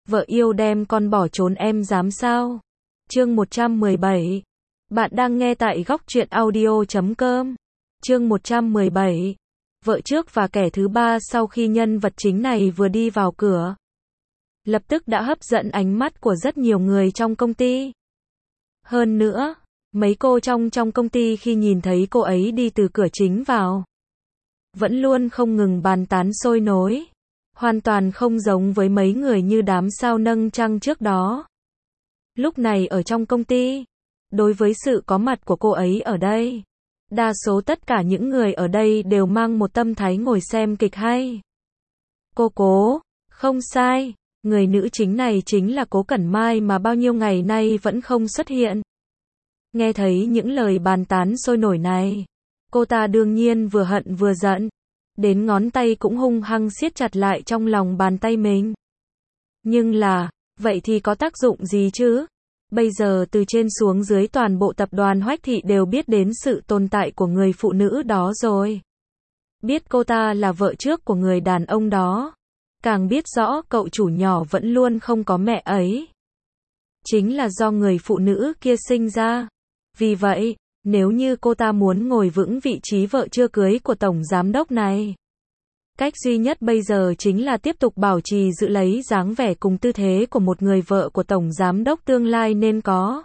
Vợ yêu đem con bỏ trốn em dám sao? Chương 117. Bạn đang nghe tại góc truyện audio.com. Chương 117. Vợ trước và kẻ thứ ba. Sau khi nhân vật chính này vừa đi vào cửa, lập tức đã hấp dẫn ánh mắt của rất nhiều người trong công ty. Hơn nữa, mấy cô trong công ty khi nhìn thấy cô ấy đi từ cửa chính vào, vẫn luôn không ngừng bàn tán sôi nổi. Hoàn toàn không giống với mấy người như đám sao nâng trăng trước đó. Lúc này ở trong công ty, đối với sự có mặt của cô ấy ở đây, đa số tất cả những người ở đây đều mang một tâm thái ngồi xem kịch hay. Cố, không sai, người nữ chính này chính là Cố Cẩn Mai mà bao nhiêu ngày nay vẫn không xuất hiện. Nghe thấy những lời bàn tán sôi nổi này, cô ta đương nhiên vừa hận vừa giận, đến ngón tay cũng hung hăng siết chặt lại trong lòng bàn tay mình. Nhưng là, vậy thì có tác dụng gì chứ? Bây giờ từ trên xuống dưới toàn bộ tập đoàn Hoách Thị đều biết đến sự tồn tại của người phụ nữ đó rồi. Biết cô ta là vợ trước của người đàn ông đó. Càng biết rõ cậu chủ nhỏ vẫn luôn không có mẹ ấy. Chính là do người phụ nữ kia sinh ra. Vì vậy, nếu như cô ta muốn ngồi vững vị trí vợ chưa cưới của tổng giám đốc này, cách duy nhất bây giờ chính là tiếp tục bảo trì giữ lấy dáng vẻ cùng tư thế của một người vợ của tổng giám đốc tương lai nên có.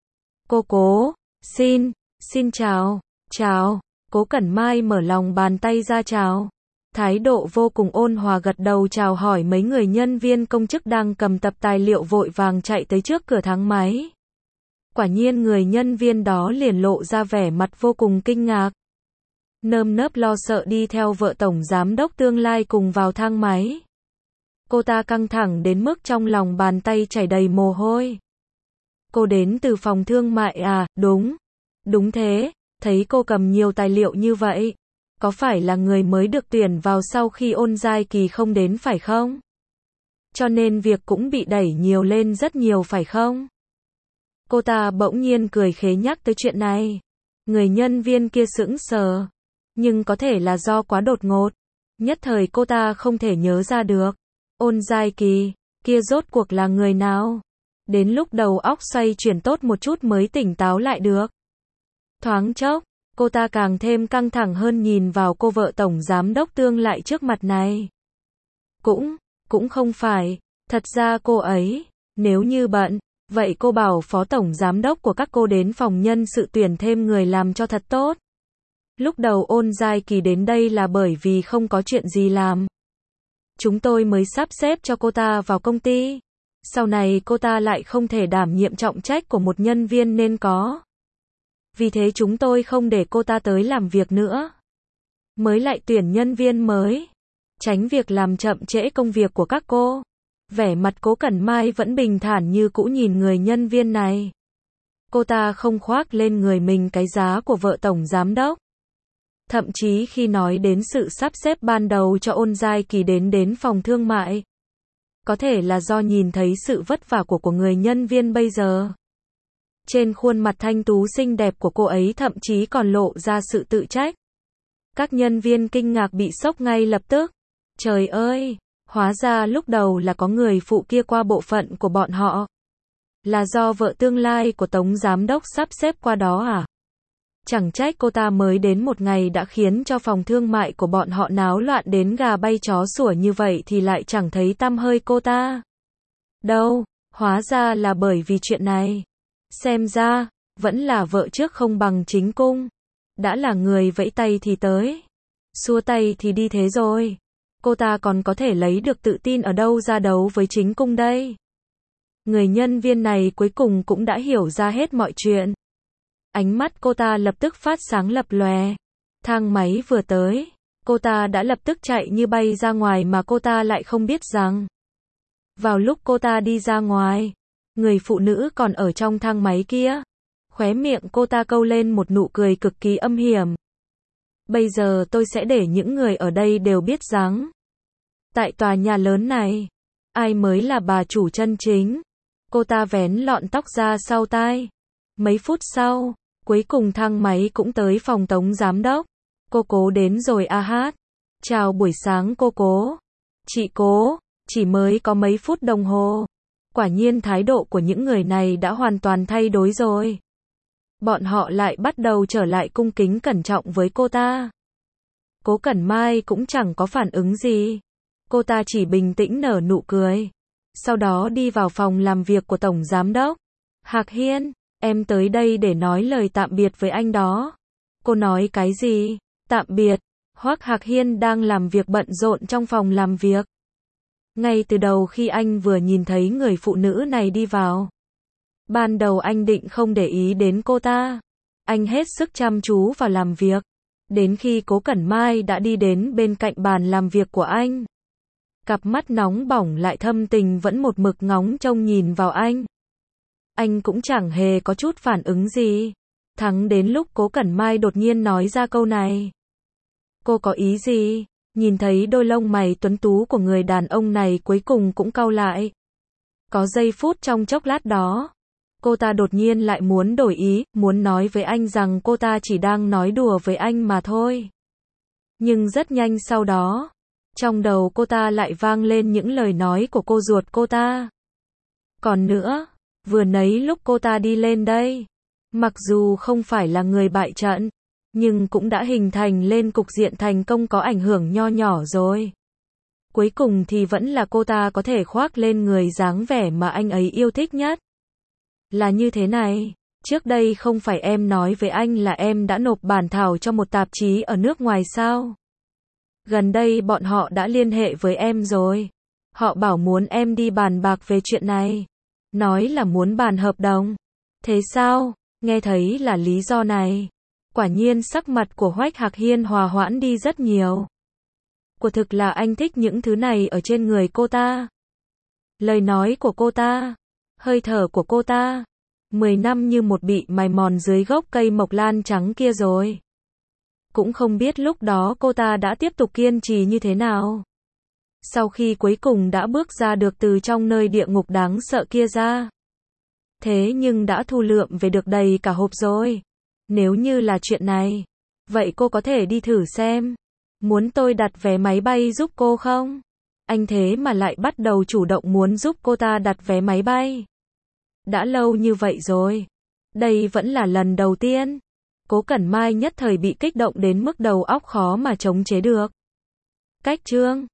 Cố, xin chào, Cố Cẩn Mai mở lòng bàn tay ra chào. Thái độ vô cùng ôn hòa gật đầu chào hỏi mấy người nhân viên công chức đang cầm tập tài liệu vội vàng chạy tới trước cửa thang máy. Quả nhiên người nhân viên đó liền lộ ra vẻ mặt vô cùng kinh ngạc. Nơm nớp lo sợ đi theo vợ tổng giám đốc tương lai cùng vào thang máy. Cô ta căng thẳng đến mức trong lòng bàn tay chảy đầy mồ hôi. Cô đến từ phòng thương mại à? Đúng thế, thấy cô cầm nhiều tài liệu như vậy. Có phải là người mới được tuyển vào sau khi Ôn Giai Kỳ không đến phải không? Cho nên việc cũng bị đẩy nhiều lên rất nhiều phải không? Cô ta bỗng nhiên cười khế nhắc tới chuyện này. Người nhân viên kia sững sờ. Nhưng có thể là do quá đột ngột. Nhất thời cô ta không thể nhớ ra được. Ôn Giai Kỳ, kia rốt cuộc là người nào? Đến lúc đầu óc xoay chuyển tốt một chút mới tỉnh táo lại được. Thoáng chốc, cô ta càng thêm căng thẳng hơn nhìn vào cô vợ tổng giám đốc tương lại trước mặt này. Cũng không phải, thật ra cô ấy, nếu như bận, vậy cô bảo phó tổng giám đốc của các cô đến phòng nhân sự tuyển thêm người làm cho thật tốt. Lúc đầu Ôn Giai Kỳ đến đây là bởi vì không có chuyện gì làm. Chúng tôi mới sắp xếp cho cô ta vào công ty. Sau này cô ta lại không thể đảm nhiệm trọng trách của một nhân viên nên có. Vì thế chúng tôi không để cô ta tới làm việc nữa. Mới lại tuyển nhân viên mới. Tránh việc làm chậm trễ công việc của các cô. Vẻ mặt Cố Cẩn Mai vẫn bình thản như cũ nhìn người nhân viên này. Cô ta không khoác lên người mình cái giá của vợ tổng giám đốc. Thậm chí khi nói đến sự sắp xếp ban đầu cho Ôn Giai Kỳ đến phòng thương mại. Có thể là do nhìn thấy sự vất vả của người nhân viên bây giờ. Trên khuôn mặt thanh tú xinh đẹp của cô ấy thậm chí còn lộ ra sự tự trách. Các nhân viên kinh ngạc bị sốc ngay lập tức. Trời ơi, hóa ra lúc đầu là có người phụ kia qua bộ phận của bọn họ. Là do vợ tương lai của tổng giám đốc sắp xếp qua đó à? Chẳng trách cô ta mới đến một ngày đã khiến cho phòng thương mại của bọn họ náo loạn đến gà bay chó sủa như vậy thì lại chẳng thấy tăm hơi cô ta. Đâu, hóa ra là bởi vì chuyện này. Xem ra, vẫn là vợ trước không bằng chính cung. Đã là người vẫy tay thì tới. Xua tay thì đi thế rồi. Cô ta còn có thể lấy được tự tin ở đâu ra đấu với chính cung đây. Người nhân viên này cuối cùng cũng đã hiểu ra hết mọi chuyện. Ánh mắt cô ta lập tức phát sáng lập lòe. Thang máy vừa tới, cô ta đã lập tức chạy như bay ra ngoài mà cô ta lại không biết rằng. Vào lúc cô ta đi ra ngoài, người phụ nữ còn ở trong thang máy kia. Khóe miệng cô ta câu lên một nụ cười cực kỳ âm hiểm. Bây giờ tôi sẽ để những người ở đây đều biết rằng, tại tòa nhà lớn này, ai mới là bà chủ chân chính. Cô ta vén lọn tóc ra sau tai. Mấy phút sau, cuối cùng thang máy cũng tới phòng tổng giám đốc. Cô Cố đến rồi à hát. Chào buổi sáng cô Cố. Chị Cố, Chỉ mới có mấy phút đồng hồ. Quả nhiên thái độ của những người này đã hoàn toàn thay đổi rồi. Bọn họ lại bắt đầu trở lại cung kính cẩn trọng với cô ta. Cố Cẩn Mai cũng chẳng có phản ứng gì. Cô ta chỉ bình tĩnh nở nụ cười. Sau đó đi vào phòng làm việc của Tổng Giám đốc. Hạc Hiên, em tới đây để nói lời tạm biệt với anh đó. Cô nói cái gì? Tạm biệt. Hoắc Hạc Hiên đang làm việc bận rộn trong phòng làm việc. Ngay từ đầu khi anh vừa nhìn thấy người phụ nữ này đi vào. Ban đầu anh định không để ý đến cô ta. Anh hết sức chăm chú vào làm việc. Đến khi Cố Cẩn Mai đã đi đến bên cạnh bàn làm việc của anh. Cặp mắt nóng bỏng lại thâm tình vẫn một mực ngóng trông nhìn vào anh. Anh cũng chẳng hề có chút phản ứng gì. Thẳng đến lúc Cố Cẩn Mai đột nhiên nói ra câu này. Cô có ý gì? Nhìn thấy đôi lông mày tuấn tú của người đàn ông này cuối cùng cũng cau lại. Có giây phút trong chốc lát đó. Cô ta đột nhiên lại muốn đổi ý, muốn nói với anh rằng cô ta chỉ đang nói đùa với anh mà thôi. Nhưng rất nhanh sau đó, trong đầu cô ta lại vang lên những lời nói của cô ruột cô ta. Còn nữa, vừa nãy lúc cô ta đi lên đây, mặc dù không phải là người bại trận, nhưng cũng đã hình thành lên cục diện thành công có ảnh hưởng nho nhỏ rồi. Cuối cùng thì vẫn là cô ta có thể khoác lên người dáng vẻ mà anh ấy yêu thích nhất. Là như thế này, trước đây không phải em nói với anh là em đã nộp bản thảo cho một tạp chí ở nước ngoài sao? Gần đây bọn họ đã liên hệ với em rồi. Họ bảo muốn em đi bàn bạc về chuyện này. Nói là muốn bàn hợp đồng. Thế sao? Nghe thấy là lý do này. Quả nhiên sắc mặt của Hoắc Hạc Hiên hòa hoãn đi rất nhiều. Quả thực là anh thích những thứ này ở trên người cô ta. Lời nói của cô ta, hơi thở của cô ta, 10 năm như một bị mài mòn dưới gốc cây mộc lan trắng kia rồi. Cũng không biết lúc đó cô ta đã tiếp tục kiên trì như thế nào. Sau khi cuối cùng đã bước ra được từ trong nơi địa ngục đáng sợ kia ra. Thế nhưng đã thu lượm về được đầy cả hộp rồi. Nếu như là chuyện này, vậy cô có thể đi thử xem. Muốn tôi đặt vé máy bay giúp cô không? Anh thế mà lại bắt đầu chủ động muốn giúp cô ta đặt vé máy bay. Đã lâu như vậy rồi. Đây vẫn là lần đầu tiên. Cố Cẩn Mai nhất thời bị kích động đến mức đầu óc khó mà chống chế được. Cách chương